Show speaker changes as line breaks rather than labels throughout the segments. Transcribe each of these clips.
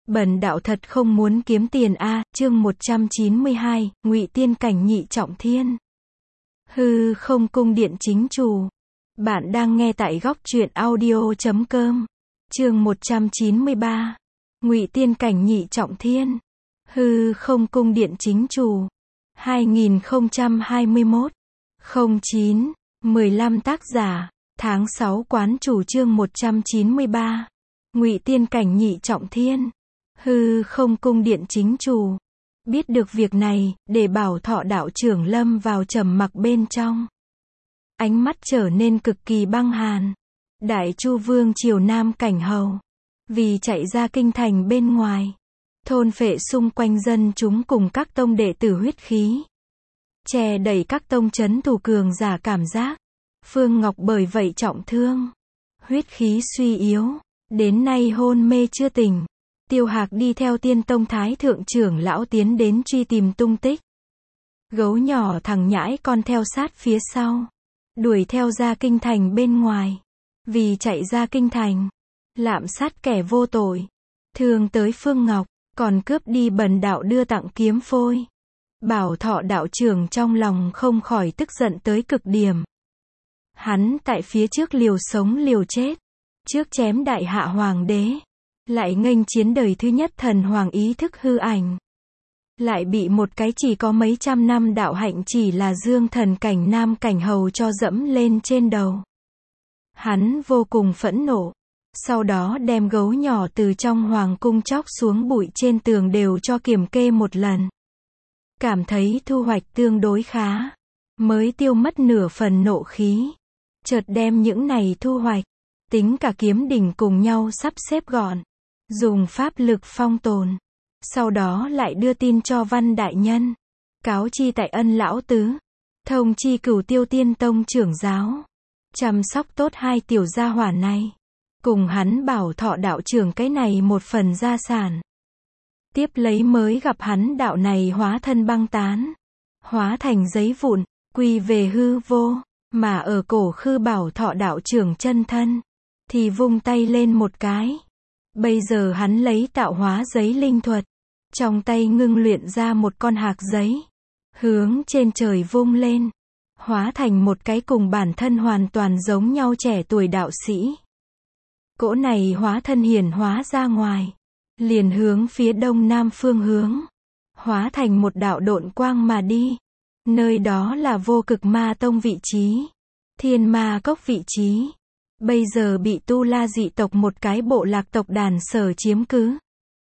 Bần đạo thật không muốn kiếm tiền a. Chương 192, Ngụy Tiên Cảnh nhị trọng thiên. Hư không cung điện chính chủ. Bạn đang nghe tại góc truyện audio.com. Chương 193, Ngụy Tiên Cảnh nhị trọng thiên. Hư không cung điện chính chủ. 2021 09 15 tác giả. Tháng 6 quán chủ. Chương 193, Ngụy Tiên Cảnh nhị trọng thiên. Hư không cung điện chính chủ. Biết được việc này, để Bảo Thọ đạo trưởng lâm vào trầm mặc bên trong. Ánh mắt trở nên cực kỳ băng hàn. Đại Chu Vương triều Nam Cảnh Hầu, vì chạy ra kinh thành bên ngoài, thôn phệ xung quanh dân chúng cùng các tông đệ tử huyết khí, che đẩy các tông chấn thủ cường giả cảm giác. Phương Ngọc bởi vậy trọng thương, huyết khí suy yếu, đến nay hôn mê chưa tỉnh. Tiêu Hạc đi theo Tiên Tông Thái thượng trưởng lão tiến đến truy tìm tung tích. Gấu nhỏ thằng nhãi con theo sát phía sau, đuổi theo ra kinh thành bên ngoài. Vì chạy ra kinh thành, lạm sát kẻ vô tội, thương tới Phương Ngọc, còn cướp đi bần đạo đưa tặng kiếm phôi. Bảo Thọ đạo trưởng trong lòng không khỏi tức giận tới cực điểm. Hắn tại phía trước liều sống liều chết, trước chém đại hạ hoàng đế, lại nghênh chiến đời thứ nhất thần hoàng ý thức hư ảnh, lại bị một cái chỉ có mấy trăm năm đạo hạnh chỉ là Dương Thần Cảnh Nam Cảnh Hầu cho dẫm lên trên đầu. Hắn vô cùng phẫn nộ, sau đó đem gấu nhỏ từ trong hoàng cung chóc xuống bụi trên tường đều cho kiểm kê một lần. Cảm thấy thu hoạch tương đối khá, mới tiêu mất nửa phần nộ khí. Chợt đem những này thu hoạch, tính cả kiếm đỉnh cùng nhau sắp xếp gọn, dùng pháp lực phong tồn. Sau đó lại đưa tin cho Văn Đại Nhân, cáo chi tại Ân Lão Tứ, thông chi Cửu Tiêu Tiên Tông trưởng giáo, chăm sóc tốt hai tiểu gia hỏa này, cùng hắn Bảo Thọ đạo trưởng cái này một phần gia sản. Tiếp lấy mới gặp hắn đạo này hóa thân băng tán, hóa thành giấy vụn, quy về hư vô, mà ở cổ khư Bảo Thọ đạo trưởng chân thân, thì vung tay lên một cái. Bây giờ hắn lấy tạo hóa giấy linh thuật, trong tay ngưng luyện ra một con hạc giấy, hướng trên trời vung lên, hóa thành một cái cùng bản thân hoàn toàn giống nhau trẻ tuổi đạo sĩ. Cỗ này hóa thân hiển hóa ra ngoài, liền hướng phía đông nam phương hướng, hóa thành một đạo độn quang mà đi. Nơi đó là Vô Cực Ma Tông vị trí, Thiên Ma Cốc vị trí. Bây giờ bị Tu La dị tộc một cái bộ lạc tộc đàn sở chiếm cứ.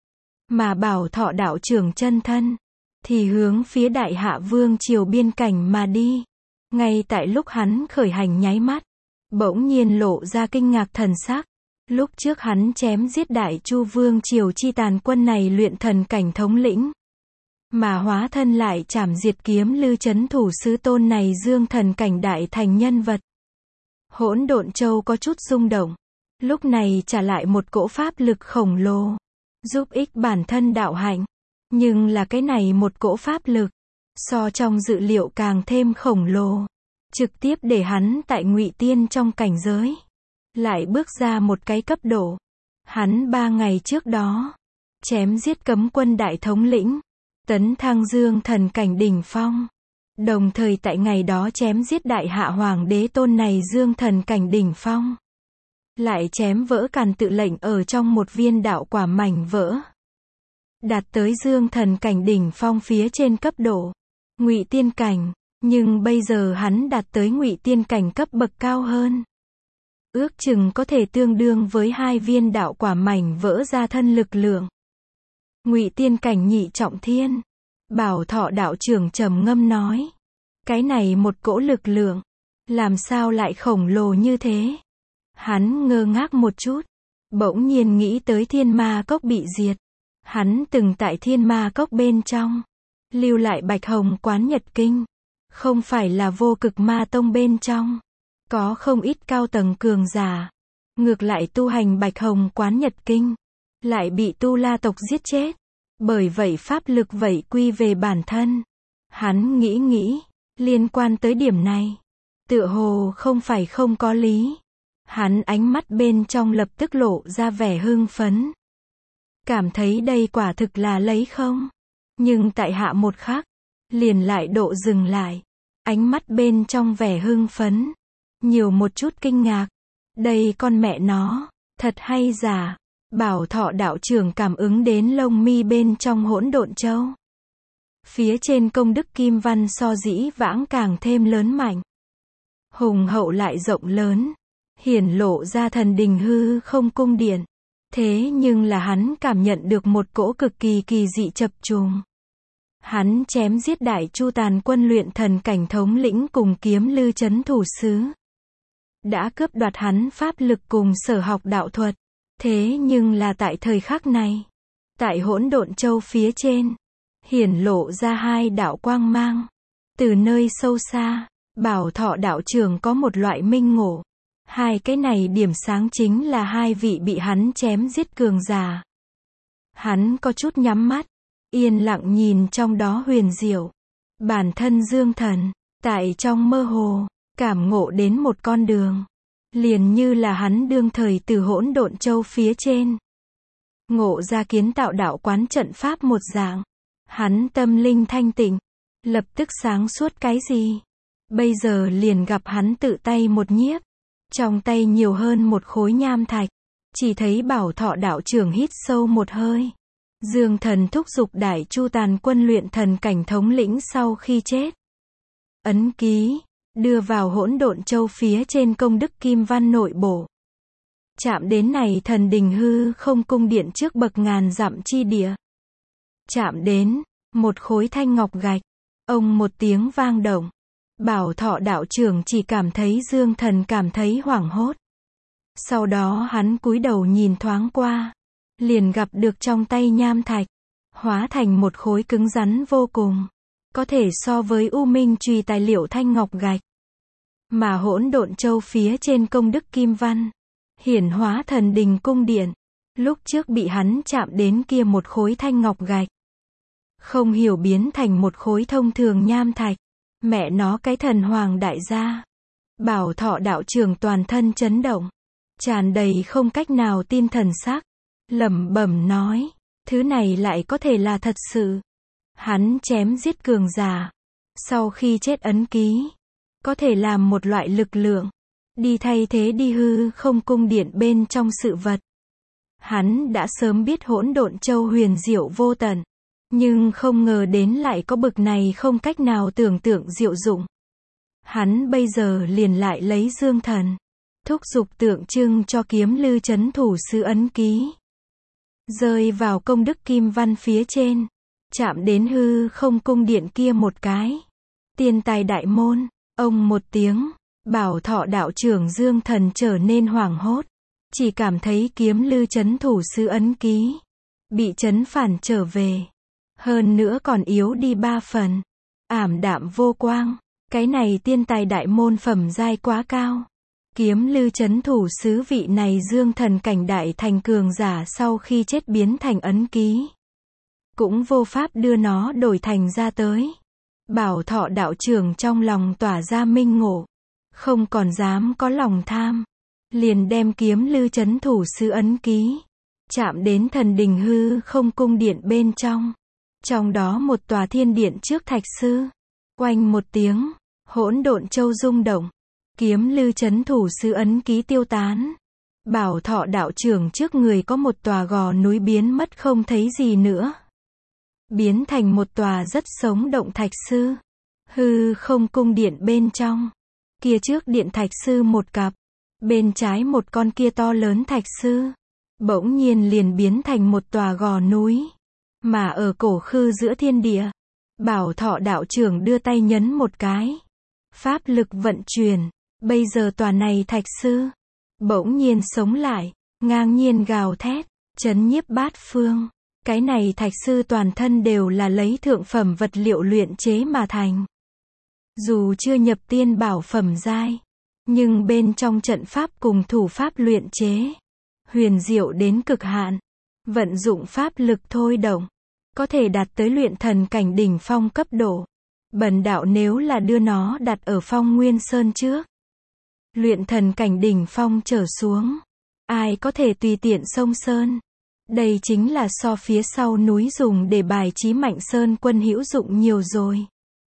Mà Bảo Thọ đạo trưởng chân thân, thì hướng phía Đại Hạ Vương triều biên cảnh mà đi. Ngay tại lúc hắn khởi hành nháy mắt, bỗng nhiên lộ ra kinh ngạc thần sắc. Lúc trước hắn chém giết Đại Chu Vương triều chi tàn quân này luyện thần cảnh thống lĩnh, mà hóa thân lại chảm diệt kiếm lư chấn thủ sứ tôn này Dương Thần Cảnh đại thành nhân vật. Hỗn Độn Châu có chút rung động, lúc này trả lại một cỗ pháp lực khổng lồ, giúp ích bản thân đạo hạnh. Nhưng là cái này một cỗ pháp lực, so trong dự liệu càng thêm khổng lồ, trực tiếp để hắn tại Ngụy Tiên trong cảnh giới, lại bước ra một cái cấp độ. Hắn 3 ngày trước đó, chém giết cấm quân đại thống lĩnh, tấn thăng Dương Thần Cảnh đỉnh phong. Đồng thời tại ngày đó chém giết đại hạ hoàng đế tôn này Dương Thần Cảnh đỉnh phong. Lại chém vỡ Càn Tự lệnh ở trong một viên đạo quả mảnh vỡ. Đạt tới Dương Thần Cảnh đỉnh phong phía trên cấp độ Ngụy Tiên Cảnh, nhưng bây giờ hắn đạt tới Ngụy Tiên Cảnh cấp bậc cao hơn. Ước chừng có thể tương đương với 2 viên đạo quả mảnh vỡ ra thân lực lượng. Ngụy Tiên Cảnh nhị trọng thiên. Bảo Thọ đạo trưởng trầm ngâm nói, cái này một cỗ lực lượng, làm sao lại khổng lồ như thế? Hắn ngơ ngác một chút, bỗng nhiên nghĩ tới Thiên Ma Cốc bị diệt. Hắn từng tại Thiên Ma Cốc bên trong, lưu lại Bạch Hồng Quán Nhật Kinh. Không phải là Vô Cực Ma Tông bên trong, có không ít cao tầng cường giả, ngược lại tu hành Bạch Hồng Quán Nhật Kinh, lại bị Tu La tộc giết chết. Bởi vậy pháp lực vậy quy về bản thân. Hắn nghĩ, liên quan tới điểm này, tựa hồ không phải không có lý. Hắn ánh mắt bên trong lập tức lộ ra vẻ hưng phấn. cảm thấy đây quả thực là lấy không. Nhưng tại hạ một khắc, liền lại độ dừng lại. Ánh mắt bên trong vẻ hưng phấn, nhiều một chút kinh ngạc. Đây con mẹ nó, thật hay giả? Bảo Thọ đạo trưởng cảm ứng đến lông mi bên trong hỗn độn châu. Phía trên công đức kim văn so dĩ vãng càng thêm lớn mạnh. Hùng hậu lại rộng lớn, hiển lộ ra thần đình hư không cung điện. Thế nhưng là hắn cảm nhận được một cỗ cực kỳ kỳ dị chập trùng. Hắn chém giết Đại Chu Tàn quân luyện thần cảnh thống lĩnh cùng Kiếm Lư Chấn thủ sứ. Đã cướp đoạt hắn pháp lực cùng sở học đạo thuật. Thế nhưng là tại thời khắc này, tại hỗn độn châu phía trên, hiển lộ ra hai đạo quang mang. Từ nơi sâu xa, Bảo Thọ đạo trưởng có một loại minh ngộ. Hai cái này điểm sáng chính là hai vị bị hắn chém giết cường giả. Hắn có chút nhắm mắt, yên lặng nhìn trong đó huyền diệu. Bản thân Dương Thần, tại trong mơ hồ, cảm ngộ đến một con đường. Liền như là hắn đương thời từ hỗn độn châu phía trên. Ngộ ra kiến tạo đạo quán trận pháp một dạng. Hắn tâm linh thanh tịnh, lập tức sáng suốt cái gì. Bây giờ liền gặp hắn tự tay một nhiếp. Trong tay nhiều hơn một khối nham thạch. Chỉ thấy Bảo Thọ đạo trưởng hít sâu một hơi. Dương Thần thúc giục Đại Chu Tàn quân luyện thần cảnh thống lĩnh sau khi chết. Ấn ký, đưa vào hỗn độn châu phía trên công đức kim văn nội bộ. Chạm đến này thần đình hư không cung điện trước bậc ngàn dặm chi địa. Chạm đến, một khối thanh ngọc gạch. Ông một tiếng vang động. Bảo Thọ đạo trưởng chỉ cảm thấy Dương Thần cảm thấy hoảng hốt. Sau đó hắn cúi đầu nhìn thoáng qua. Liền gặp được trong tay nham thạch. Hóa thành một khối cứng rắn vô cùng. Có thể so với U Minh Chùy tài liệu thanh ngọc gạch. Mà hỗn độn châu phía trên công đức kim văn. Hiển hóa thần đình cung điện. Lúc trước bị hắn chạm đến kia một khối thanh ngọc gạch. Không hiểu biến thành một khối thông thường nham thạch. Mẹ nó cái thần hoàng đại gia. Bảo Thọ đạo trưởng toàn thân chấn động. Tràn đầy không cách nào tin thần sắc. Lẩm bẩm nói. Thứ này lại có thể là thật sự. Hắn chém giết cường giả. Sau khi chết ấn ký. Có thể làm một loại lực lượng. Đi thay thế đi hư không cung điện bên trong sự vật. Hắn đã sớm biết hỗn độn châu huyền diệu vô tận. Nhưng không ngờ đến lại có bực này không cách nào tưởng tượng diệu dụng. Hắn bây giờ liền lại lấy Dương Thần. Thúc giục tượng trưng cho Kiếm Lư Chấn thủ sứ ấn ký. Rơi vào công đức kim văn phía trên. Chạm đến hư không cung điện kia một cái. Tiên tài đại môn. Ông một tiếng. Bảo Thọ đạo trưởng Dương Thần trở nên hoảng hốt. Chỉ cảm thấy Kiếm Lư Chấn thủ sứ ấn ký. Bị chấn phản trở về. Hơn nữa còn yếu đi 3 phần. Ảm đạm vô quang. Cái này tiên tài đại môn phẩm giai quá cao. Kiếm Lư Chấn thủ sứ vị này Dương Thần cảnh đại thành cường giả sau khi chết biến thành ấn ký. Cũng vô pháp đưa nó đổi thành ra tới. Bảo Thọ đạo trưởng trong lòng tỏa ra minh ngộ. Không còn dám có lòng tham. Liền đem Kiếm Lư Chấn thủ sứ ấn ký. Chạm đến thần đình hư không cung điện bên trong. Trong đó một tòa thiên điện trước thạch sư. Oanh một tiếng. Hỗn độn châu rung động. Kiếm Lư Chấn thủ sứ ấn ký tiêu tán. Bảo Thọ đạo trưởng trước người có một tòa gò núi biến mất không thấy gì nữa. Biến thành một tòa rất sống động thạch sư. Hư không cung điện bên trong. Kia trước điện thạch sư một cặp. Bên trái một con kia to lớn thạch sư. Bỗng nhiên liền biến thành một tòa gò núi. Mà ở cổ khư giữa thiên địa. Bảo Thọ đạo trưởng đưa tay nhấn một cái. Pháp lực vận chuyển. Bây giờ tòa này thạch sư. Bỗng nhiên sống lại. Ngang nhiên gào thét. Chấn nhiếp bát phương. Cái này thạch sư toàn thân đều là lấy thượng phẩm vật liệu luyện chế mà thành. Dù chưa nhập tiên bảo phẩm giai. Nhưng bên trong trận pháp cùng thủ pháp luyện chế. Huyền diệu đến cực hạn. Vận dụng pháp lực thôi động. Có thể đạt tới luyện thần cảnh đỉnh phong cấp độ. Bần đạo nếu là đưa nó đặt ở Phong Nguyên Sơn trước. Luyện thần cảnh đỉnh phong trở xuống. Ai có thể tùy tiện xông sơn. Đây chính là so phía sau núi dùng để bài trí Mạnh Sơn Quân hữu dụng nhiều rồi.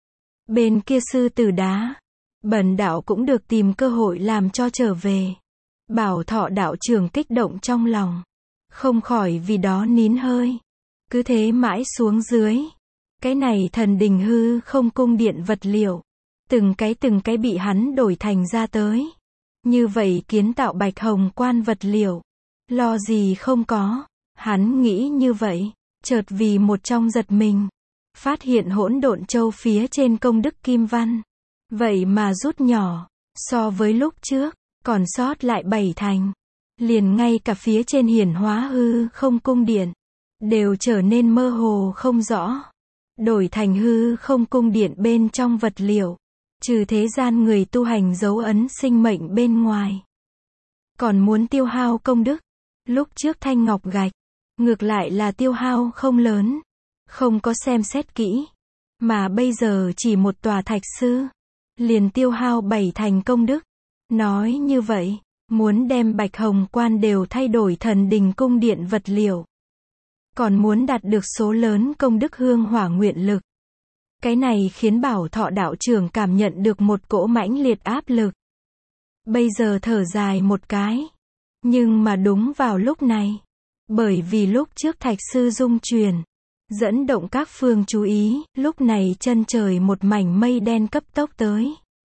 Bên kia sư tử đá, Bần đạo cũng được tìm cơ hội làm cho trở về. Bảo Thọ đạo trưởng kích động trong lòng, không khỏi vì đó nín hơi. Cứ thế mãi xuống dưới. Cái này thần đình hư không cung điện vật liệu, từng cái bị hắn đổi thành ra tới. Như vậy kiến tạo Bạch Hồng Quan vật liệu, lo gì không có. Hắn nghĩ như vậy, chợt vì một trong giật mình, phát hiện Hỗn Độn Châu phía trên công đức kim văn, vậy mà rút nhỏ, so với lúc trước, còn sót lại 7 thành. Liền ngay cả phía trên hiển hóa hư không cung điện, đều trở nên mơ hồ không rõ. Đổi thành hư không cung điện bên trong vật liệu, trừ thế gian người tu hành dấu ấn sinh mệnh bên ngoài, còn muốn tiêu hao công đức. Lúc trước thanh ngọc gạch, ngược lại là tiêu hao không lớn, không có xem xét kỹ. Mà bây giờ chỉ một tòa thạch sư, liền tiêu hao 7 thành công đức. Nói như vậy, muốn đem Bạch Hồng Quan đều thay đổi thần đình cung điện vật liệu, còn muốn đạt được số lớn công đức hương hỏa nguyện lực. Cái này khiến Bảo Thọ đạo trưởng cảm nhận được một cỗ mãnh liệt áp lực. Bây giờ thở dài một cái. Nhưng mà đúng vào lúc này, bởi vì lúc trước thạch sư dung truyền, dẫn động các phương chú ý, lúc này chân trời một mảnh mây đen cấp tốc tới.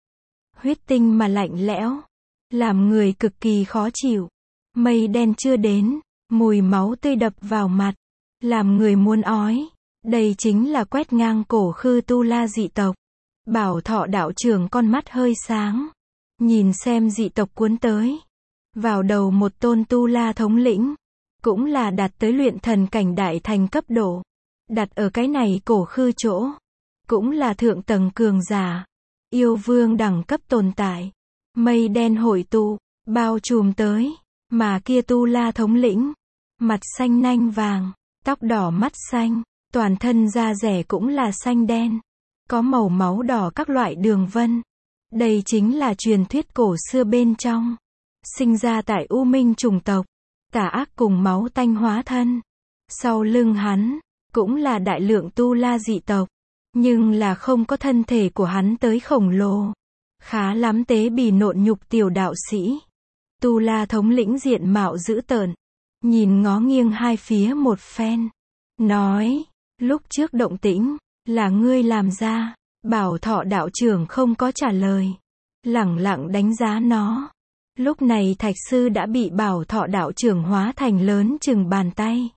Huyết tinh mà lạnh lẽo, làm người cực kỳ khó chịu. Mây đen chưa đến, mùi máu tươi đập vào mặt, làm người muốn ói. Đây chính là quét ngang cổ khư tu la dị tộc. Bảo Thọ đạo trưởng con mắt hơi sáng, nhìn xem dị tộc cuốn tới. Vào đầu một tôn tu la thống lĩnh, cũng là đạt tới luyện thần cảnh đại thành cấp độ. Đặt ở cái này cổ khư chỗ, cũng là thượng tầng cường giả, yêu vương đẳng cấp tồn tại. Mây đen hội tụ, bao trùm tới, mà kia tu la thống lĩnh, mặt xanh nanh vàng, tóc đỏ mắt xanh, toàn thân da rẻ cũng là xanh đen, có màu máu đỏ các loại đường vân. Đây chính là truyền thuyết cổ xưa bên trong, sinh ra tại U Minh chủng tộc, tà ác cùng máu tanh hóa thân. Sau lưng hắn, cũng là đại lượng tu la dị tộc, nhưng là không có thân thể của hắn tới khổng lồ. Khá lắm tế bì nộn nhục tiểu đạo sĩ. Tu la thống lĩnh diện mạo dữ tợn, nhìn ngó nghiêng hai phía một phen, nói, lúc trước động tĩnh, là ngươi làm ra. Bảo Thọ đạo trưởng không có trả lời, lẳng lặng đánh giá nó. Lúc này thạch sư đã bị Bảo Thọ đạo trưởng hóa thành lớn chừng bàn tay,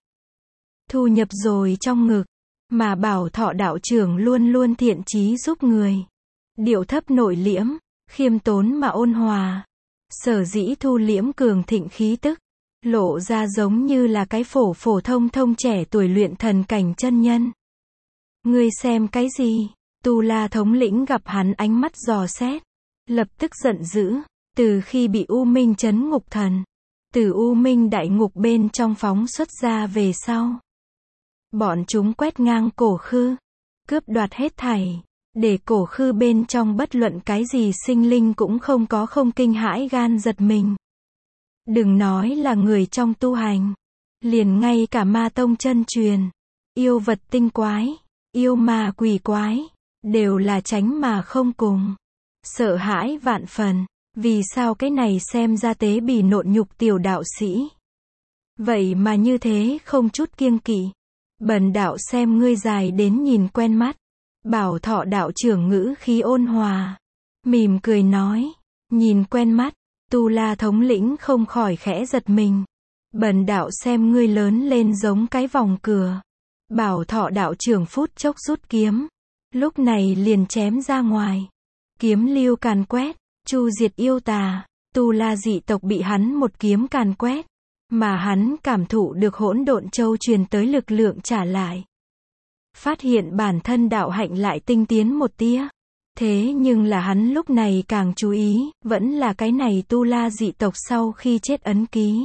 thu nhập rồi trong ngực. Mà Bảo Thọ đạo trưởng luôn luôn thiện chí giúp người, điệu thấp nội liễm, khiêm tốn mà ôn hòa. Sở dĩ thu liễm cường thịnh khí tức, lộ ra giống như là cái phổ phổ thông thông trẻ tuổi luyện thần cảnh chân nhân. Ngươi xem cái gì? Tu la thống lĩnh gặp hắn ánh mắt dò xét, lập tức giận dữ. Từ khi bị U Minh trấn ngục thần, từ U Minh đại ngục bên trong phóng xuất ra về sau, bọn chúng quét ngang cổ khư, cướp đoạt hết thảy, để cổ khư bên trong bất luận cái gì sinh linh cũng không có không kinh hãi gan giật mình. Đừng nói là người trong tu hành, liền ngay cả ma tông chân truyền, yêu vật tinh quái, yêu ma quỷ quái, đều là tránh mà không cùng, sợ hãi vạn phần. Vì sao cái này xem ra tế bì nộn nhục tiểu đạo sĩ, vậy mà như thế không chút kiêng kỵ. Bần đạo xem ngươi dài đến nhìn quen mắt. Bảo Thọ đạo trưởng ngữ khí ôn hòa, mỉm cười nói, nhìn quen mắt. Tu la thống lĩnh không khỏi khẽ giật mình. Bần đạo xem ngươi lớn lên giống cái vòng cửa. Bảo Thọ đạo trưởng phút chốc rút kiếm, lúc này liền chém ra ngoài. Kiếm lưu càn quét, chu diệt yêu tà. Tu la dị tộc bị hắn một kiếm càn quét, mà hắn cảm thụ được Hỗn Độn Châu truyền tới lực lượng trả lại. Phát hiện bản thân đạo hạnh lại tinh tiến một tia. Thế nhưng là hắn lúc này càng chú ý, vẫn là cái này tu la dị tộc sau khi chết ấn ký.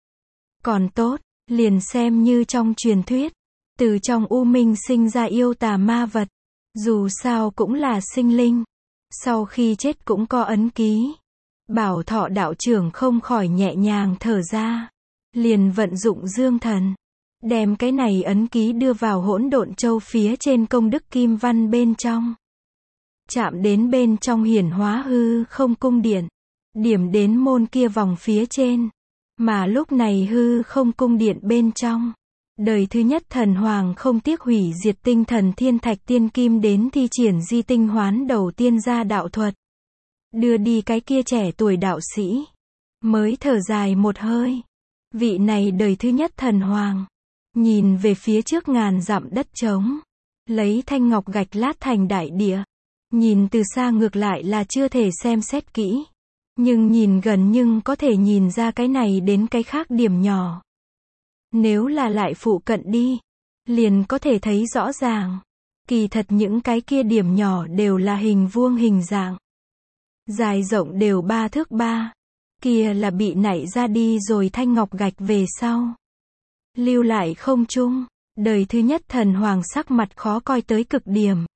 Còn tốt, liền xem như trong truyền thuyết, từ trong U Minh sinh ra yêu tà ma vật, dù sao cũng là sinh linh, sau khi chết cũng có ấn ký. Bảo Thọ đạo trưởng không khỏi nhẹ nhàng thở ra, liền vận dụng dương thần, đem cái này ấn ký đưa vào hỗn độn châu phía trên công đức kim văn bên trong. Chạm đến bên trong hiển hóa hư không cung điện, điểm đến môn kia vòng phía trên. Mà lúc này hư không cung điện bên trong, đời thứ nhất thần hoàng không tiếc hủy diệt tinh thần thiên thạch tiên kim đến thi triển di tinh hoán đầu tiên gia đạo thuật. Đưa đi cái kia trẻ tuổi đạo sĩ. Mới thở dài một hơi. Vị này đời thứ nhất thần hoàng. Nhìn về phía trước ngàn dặm đất trống. Lấy thanh ngọc gạch lát thành đại địa. Nhìn từ xa ngược lại là chưa thể xem xét kỹ. Nhưng nhìn gần nhưng có thể nhìn ra cái này đến cái khác điểm nhỏ. Nếu là lại phụ cận đi, liền có thể thấy rõ ràng. Kỳ thật những cái kia điểm nhỏ đều là hình vuông hình dạng. Dài rộng đều 3 thước 3. Kia là bị nảy ra đi rồi thanh ngọc gạch về sau. Lưu lại không trung, đời thứ nhất thần hoàng sắc mặt khó coi tới cực điểm.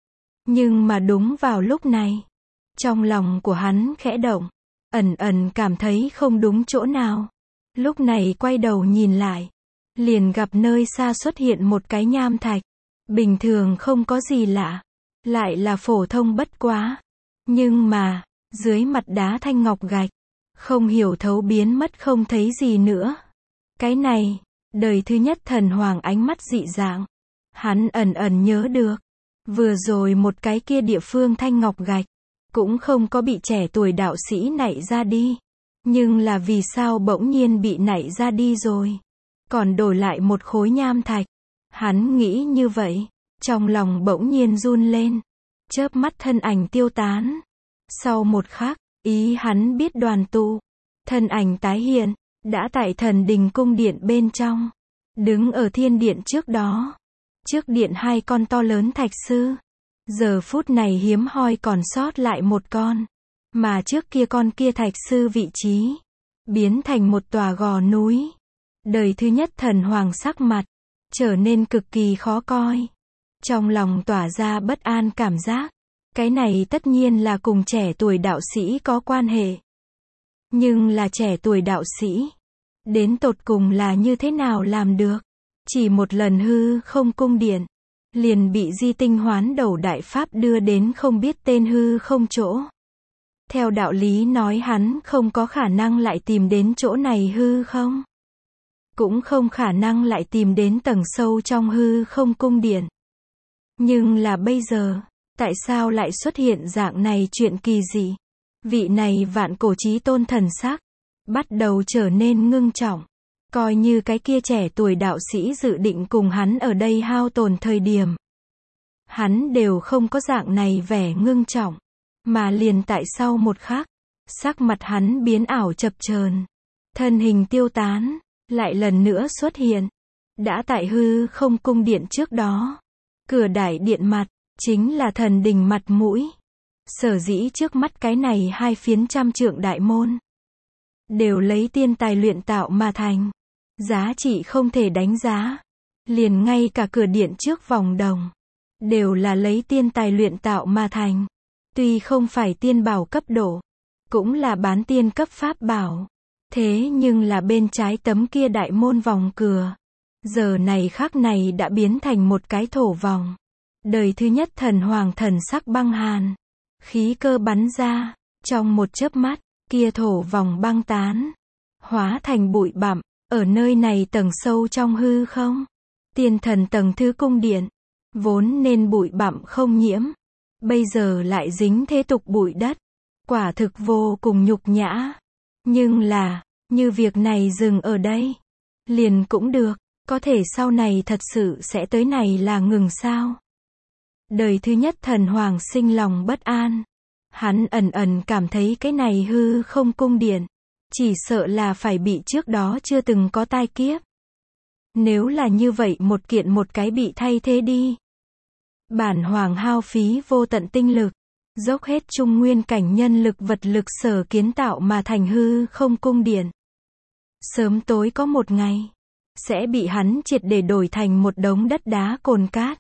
Nhưng mà đúng vào lúc này, trong lòng của hắn khẽ động, ẩn ẩn cảm thấy không đúng chỗ nào. Lúc này quay đầu nhìn lại, liền gặp nơi xa xuất hiện một cái nham thạch. Bình thường không có gì lạ, lại là phổ thông bất quá. Nhưng mà, dưới mặt đá thanh ngọc gạch, không hiểu thấu biến mất không thấy gì nữa. Cái này, đời thứ nhất thần hoàng ánh mắt dị dạng. Hắn ẩn ẩn nhớ được, vừa rồi một cái kia địa phương thanh ngọc gạch, cũng không có bị trẻ tuổi đạo sĩ nảy ra đi. Nhưng là vì sao bỗng nhiên bị nảy ra đi rồi? Còn đổi lại một khối nham thạch. Hắn nghĩ như vậy, trong lòng bỗng nhiên run lên. Chớp mắt thân ảnh tiêu tán. Sau một khắc, ý hắn biết đoàn tụ. Thân ảnh tái hiện, đã tại thần đình cung điện bên trong. Đứng ở thiên điện trước đó. Trước điện 2 con to lớn thạch sư. Giờ phút này hiếm hoi còn sót lại một con. Mà trước kia con kia thạch sư vị trí, biến thành một tòa gò núi. Đời thứ nhất thần hoàng sắc mặt, trở nên cực kỳ khó coi. Trong lòng tỏa ra bất an cảm giác. Cái này tất nhiên là cùng trẻ tuổi đạo sĩ có quan hệ. Nhưng là trẻ tuổi đạo sĩ. Đến tột cùng là như thế nào làm được? Chỉ một lần hư không cung điện. Liền bị di tinh hoán đầu đại pháp đưa đến không biết tên hư không chỗ. Theo đạo lý nói hắn không có khả năng lại tìm đến chỗ này hư không? Cũng không khả năng lại tìm đến tầng sâu trong hư không cung điện. Nhưng là bây giờ, tại sao lại xuất hiện dạng này chuyện kỳ dị? Vị này vạn cổ chí tôn thần sắc, bắt đầu trở nên ngưng trọng. Coi như cái kia trẻ tuổi đạo sĩ dự định cùng hắn ở đây hao tổn thời điểm. Hắn đều không có dạng này vẻ ngưng trọng. Mà liền tại sau một khắc, sắc mặt hắn biến ảo chập chờn, thân hình tiêu tán, lại lần nữa xuất hiện. Đã tại hư không cung điện trước đó. Cửa đại điện mặt, chính là thần đình mặt mũi. Sở dĩ trước mắt cái này 2 phiến trăm trượng đại môn. Đều lấy tiên tài luyện tạo mà thành. Giá trị không thể đánh giá. Liền ngay cả cửa điện trước vòng đồng. Đều là lấy tiên tài luyện tạo mà thành. Tuy không phải tiên bảo cấp độ. Cũng là bán tiên cấp pháp bảo. Thế nhưng là bên trái tấm kia đại môn vòng cửa. Giờ này khắc này đã biến thành một cái thổ vòng. Đời thứ nhất thần hoàng thần sắc băng hàn. Khí cơ bắn ra. Trong một chớp mắt, kia thổ vòng băng tán. Hóa thành bụi bặm. Ở nơi này tầng sâu trong hư không. Tiên thần tầng thứ cung điện. Vốn nên bụi bặm không nhiễm. Bây giờ lại dính thế tục bụi đất. Quả thực vô cùng nhục nhã. Nhưng là, như việc này dừng ở đây. Liền cũng được. Có thể sau này thật sự sẽ tới này là ngừng sao? Đời thứ nhất thần hoàng sinh lòng bất an. Hắn ẩn ẩn cảm thấy cái này hư không cung điện. Chỉ sợ là phải bị trước đó chưa từng có tai kiếp. Nếu là như vậy một kiện một cái bị thay thế đi. Bản hoàng hao phí vô tận tinh lực. Dốc hết trung nguyên cảnh nhân lực vật lực sở kiến tạo mà thành hư không cung điện. Sớm tối có một ngày. Sẽ bị hắn triệt để đổi thành một đống đất đá cồn cát.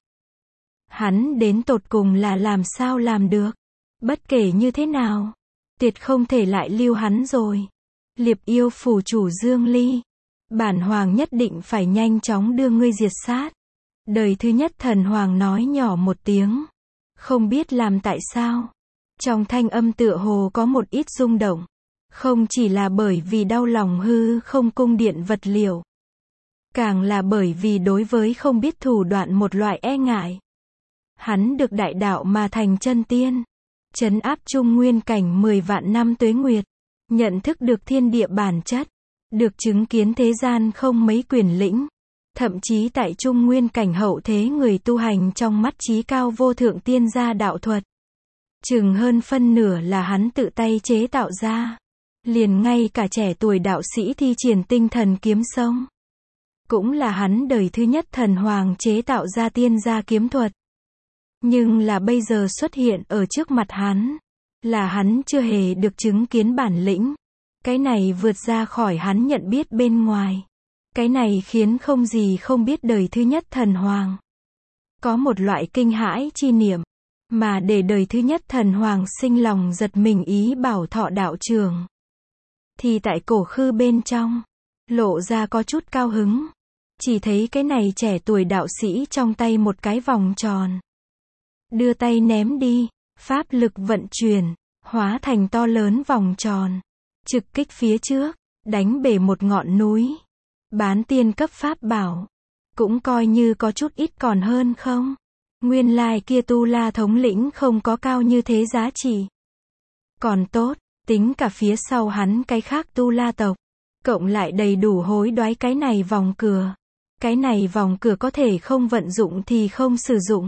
Hắn đến tột cùng là làm sao làm được. Bất kể như thế nào. Tuyệt không thể lại lưu hắn rồi. Liệp yêu phủ chủ Dương Ly. Bản hoàng nhất định phải nhanh chóng đưa ngươi diệt sát. Đời thứ nhất thần hoàng nói nhỏ một tiếng. Không biết làm tại sao. Trong thanh âm tựa hồ có một ít rung động. Không chỉ là bởi vì đau lòng hư không cung điện vật liệu. Càng là bởi vì đối với không biết thủ đoạn một loại e ngại. Hắn được đại đạo mà thành chân tiên. Trấn áp trung nguyên cảnh 10 vạn năm tuế nguyệt. Nhận thức được thiên địa bản chất. Được chứng kiến thế gian không mấy quyền lĩnh. Thậm chí tại trung nguyên cảnh hậu thế người tu hành trong mắt trí cao vô thượng tiên gia đạo thuật. Chừng hơn phân nửa là hắn tự tay chế tạo ra. Liền ngay cả trẻ tuổi đạo sĩ thi triển tinh thần kiếm sông. Cũng là hắn đời thứ nhất thần hoàng chế tạo ra tiên gia kiếm thuật. Nhưng là bây giờ xuất hiện ở trước mặt hắn. Là hắn chưa hề được chứng kiến bản lĩnh. Cái này vượt ra khỏi hắn nhận biết bên ngoài. Cái này khiến không gì không biết đời thứ nhất thần hoàng. Có một loại kinh hãi chi niệm. Mà để đời thứ nhất thần hoàng sinh lòng giật mình ý bảo thọ đạo trường. Thì tại cổ khư bên trong. Lộ ra có chút cao hứng. Chỉ thấy cái này trẻ tuổi đạo sĩ trong tay một cái vòng tròn. Đưa tay ném đi. Pháp lực vận chuyển. Hóa thành to lớn vòng tròn. Trực kích phía trước. Đánh bể một ngọn núi. Bán tiên cấp pháp bảo. Cũng coi như có chút ít còn hơn không? Nguyên lai kia tu la thống lĩnh không có cao như thế giá trị. Còn tốt, tính cả phía sau hắn cái khác tu la tộc. Cộng lại đầy đủ hối đoái cái này vòng cửa. Cái này vòng cửa có thể không vận dụng thì không sử dụng.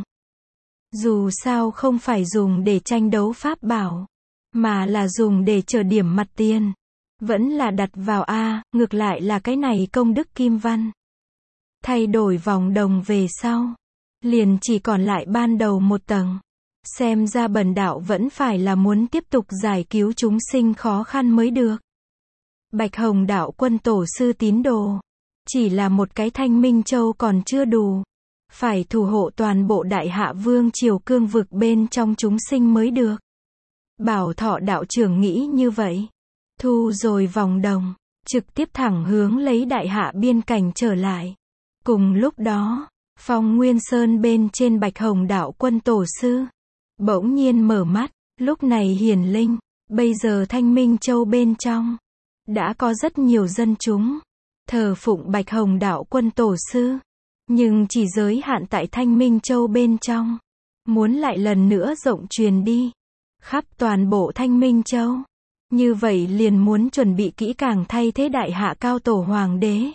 Dù sao không phải dùng để tranh đấu pháp bảo. Mà là dùng để chờ điểm mặt tiền. Vẫn là đặt vào A, ngược lại là cái này công đức kim văn. Thay đổi vòng đồng về sau. Liền chỉ còn lại ban đầu một tầng. Xem ra bần đạo vẫn phải là muốn tiếp tục giải cứu chúng sinh khó khăn mới được. Bạch Hồng đạo quân tổ sư tín đồ. Chỉ là một cái Thanh Minh Châu còn chưa đủ. Phải thủ hộ toàn bộ đại hạ vương triều cương vực bên trong chúng sinh mới được. Bảo Thọ đạo trưởng nghĩ như vậy. Thu rồi vòng đồng. Trực tiếp thẳng hướng lấy đại hạ biên cảnh trở lại. Cùng lúc đó. Phong Nguyên Sơn bên trên Bạch Hồng đạo quân tổ sư. Bỗng nhiên mở mắt. Lúc này hiển linh. Bây giờ Thanh Minh Châu bên trong. Đã có rất nhiều dân chúng. Thờ phụng Bạch Hồng đạo quân tổ sư. Nhưng chỉ giới hạn tại Thanh Minh Châu bên trong. Muốn lại lần nữa rộng truyền đi. Khắp toàn bộ Thanh Minh Châu. Như vậy liền muốn chuẩn bị kỹ càng thay thế đại hạ cao tổ hoàng đế.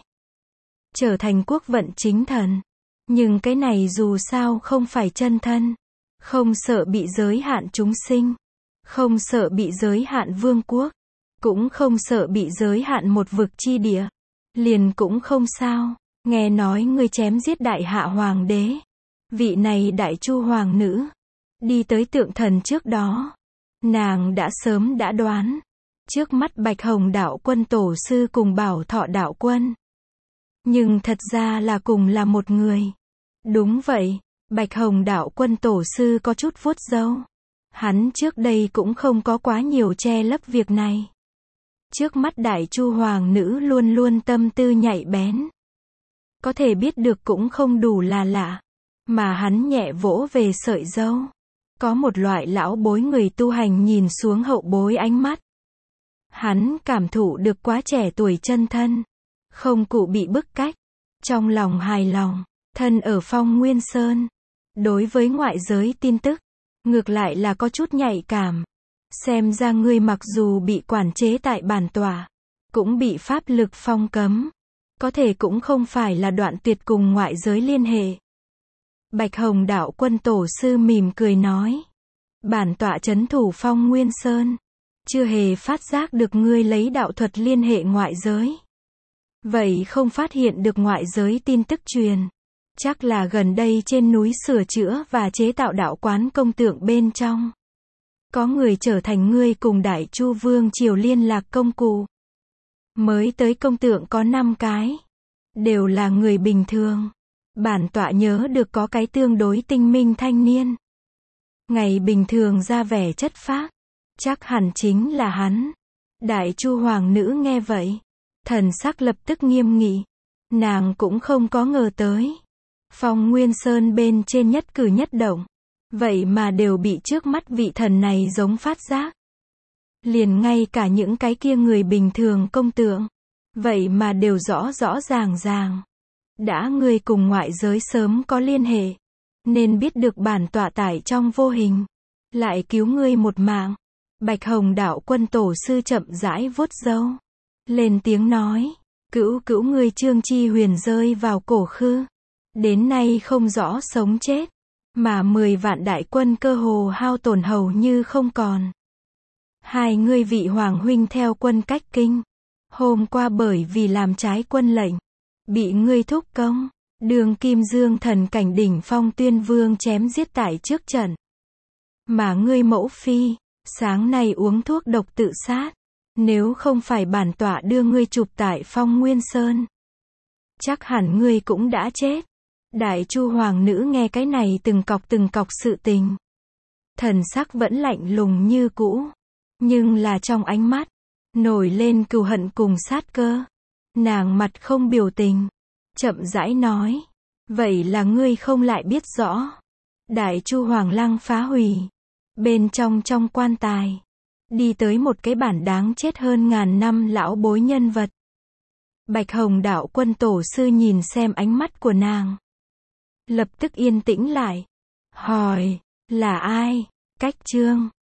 Trở thành quốc vận chính thần. Nhưng cái này dù sao không phải chân thân. Không sợ bị giới hạn chúng sinh. Không sợ bị giới hạn vương quốc. Cũng không sợ bị giới hạn một vực chi địa. Liền cũng không sao. Nghe nói ngươi chém giết đại hạ hoàng đế. Vị này đại chu hoàng nữ. Đi tới tượng thần trước đó. Nàng đã sớm đã đoán. Trước mắt Bạch Hồng đạo quân tổ sư cùng Bảo Thọ đạo quân. Nhưng thật ra là cùng là một người. Đúng vậy, Bạch Hồng đạo quân tổ sư có chút vuốt râu. Hắn trước đây cũng không có quá nhiều che lấp việc này. Trước mắt đại chu hoàng nữ luôn luôn tâm tư nhạy bén. Có thể biết được cũng không đủ là lạ. Mà hắn nhẹ vỗ về sợi râu. Có một loại lão bối người tu hành nhìn xuống hậu bối ánh mắt. Hắn cảm thụ được quá trẻ tuổi chân thân. Không cụ bị bức cách. Trong lòng hài lòng. Thân ở Phong Nguyên Sơn. Đối với ngoại giới tin tức. Ngược lại là có chút nhạy cảm. Xem ra ngươi mặc dù bị quản chế tại bản tòa. Cũng bị pháp lực phong cấm. Có thể cũng không phải là đoạn tuyệt cùng ngoại giới liên hệ. Bạch Hồng đạo quân tổ sư mỉm cười nói. Bản tọa trấn thủ Phong Nguyên Sơn. Chưa hề phát giác được ngươi lấy đạo thuật liên hệ ngoại giới. Vậy không phát hiện được ngoại giới tin tức truyền. Chắc là gần đây trên núi sửa chữa và chế tạo đạo quán công tượng bên trong. Có người trở thành ngươi cùng Đại Chu Vương triều liên lạc công cụ. Mới tới công tượng có 5 cái. Đều là người bình thường. Bản tọa nhớ được có cái tương đối tinh minh thanh niên. Ngày bình thường ra vẻ chất phác. Chắc hẳn chính là hắn. Đại Chu hoàng nữ nghe vậy. Thần sắc lập tức nghiêm nghị. Nàng cũng không có ngờ tới. Phong Nguyên Sơn bên trên nhất cử nhất động. Vậy mà đều bị trước mắt vị thần này giống phát giác. Liền ngay cả những cái kia người bình thường công tượng. Vậy mà đều rõ rõ ràng ràng. Đã ngươi cùng ngoại giới sớm có liên hệ. Nên biết được bản tọa tải trong vô hình. Lại cứu ngươi một mạng. Bạch Hồng đạo quân tổ sư chậm rãi vuốt râu. Lên tiếng nói. Cữu ngươi Trương Chi Huyền rơi vào cổ khư. Đến nay không rõ sống chết. Mà 10 vạn đại quân cơ hồ hao tổn hầu như không còn. Hai ngươi vị hoàng huynh theo quân cách kinh. Hôm qua bởi vì làm trái quân lệnh. Bị ngươi thúc công. Đường Kim Dương thần cảnh đỉnh phong tuyên vương chém giết tại trước trận. Mà ngươi mẫu phi. Sáng nay uống thuốc độc tự sát. Nếu không phải bản tọa đưa ngươi chụp tại Phong Nguyên Sơn. Chắc hẳn ngươi cũng đã chết. Đại Chu hoàng nữ nghe cái này từng cọc sự tình. Thần sắc vẫn lạnh lùng như cũ. Nhưng là trong ánh mắt. Nổi lên cừu hận cùng sát cơ. Nàng mặt không biểu tình. Chậm rãi nói. Vậy là ngươi không lại biết rõ. Đại Chu hoàng lăng phá hủy. Bên trong quan tài. Đi tới một cái bản đáng chết hơn ngàn năm lão bối nhân vật. Bạch Hồng đạo quân tổ sư nhìn xem ánh mắt của nàng. Lập tức yên tĩnh lại. Hỏi, là ai? Cách Trương.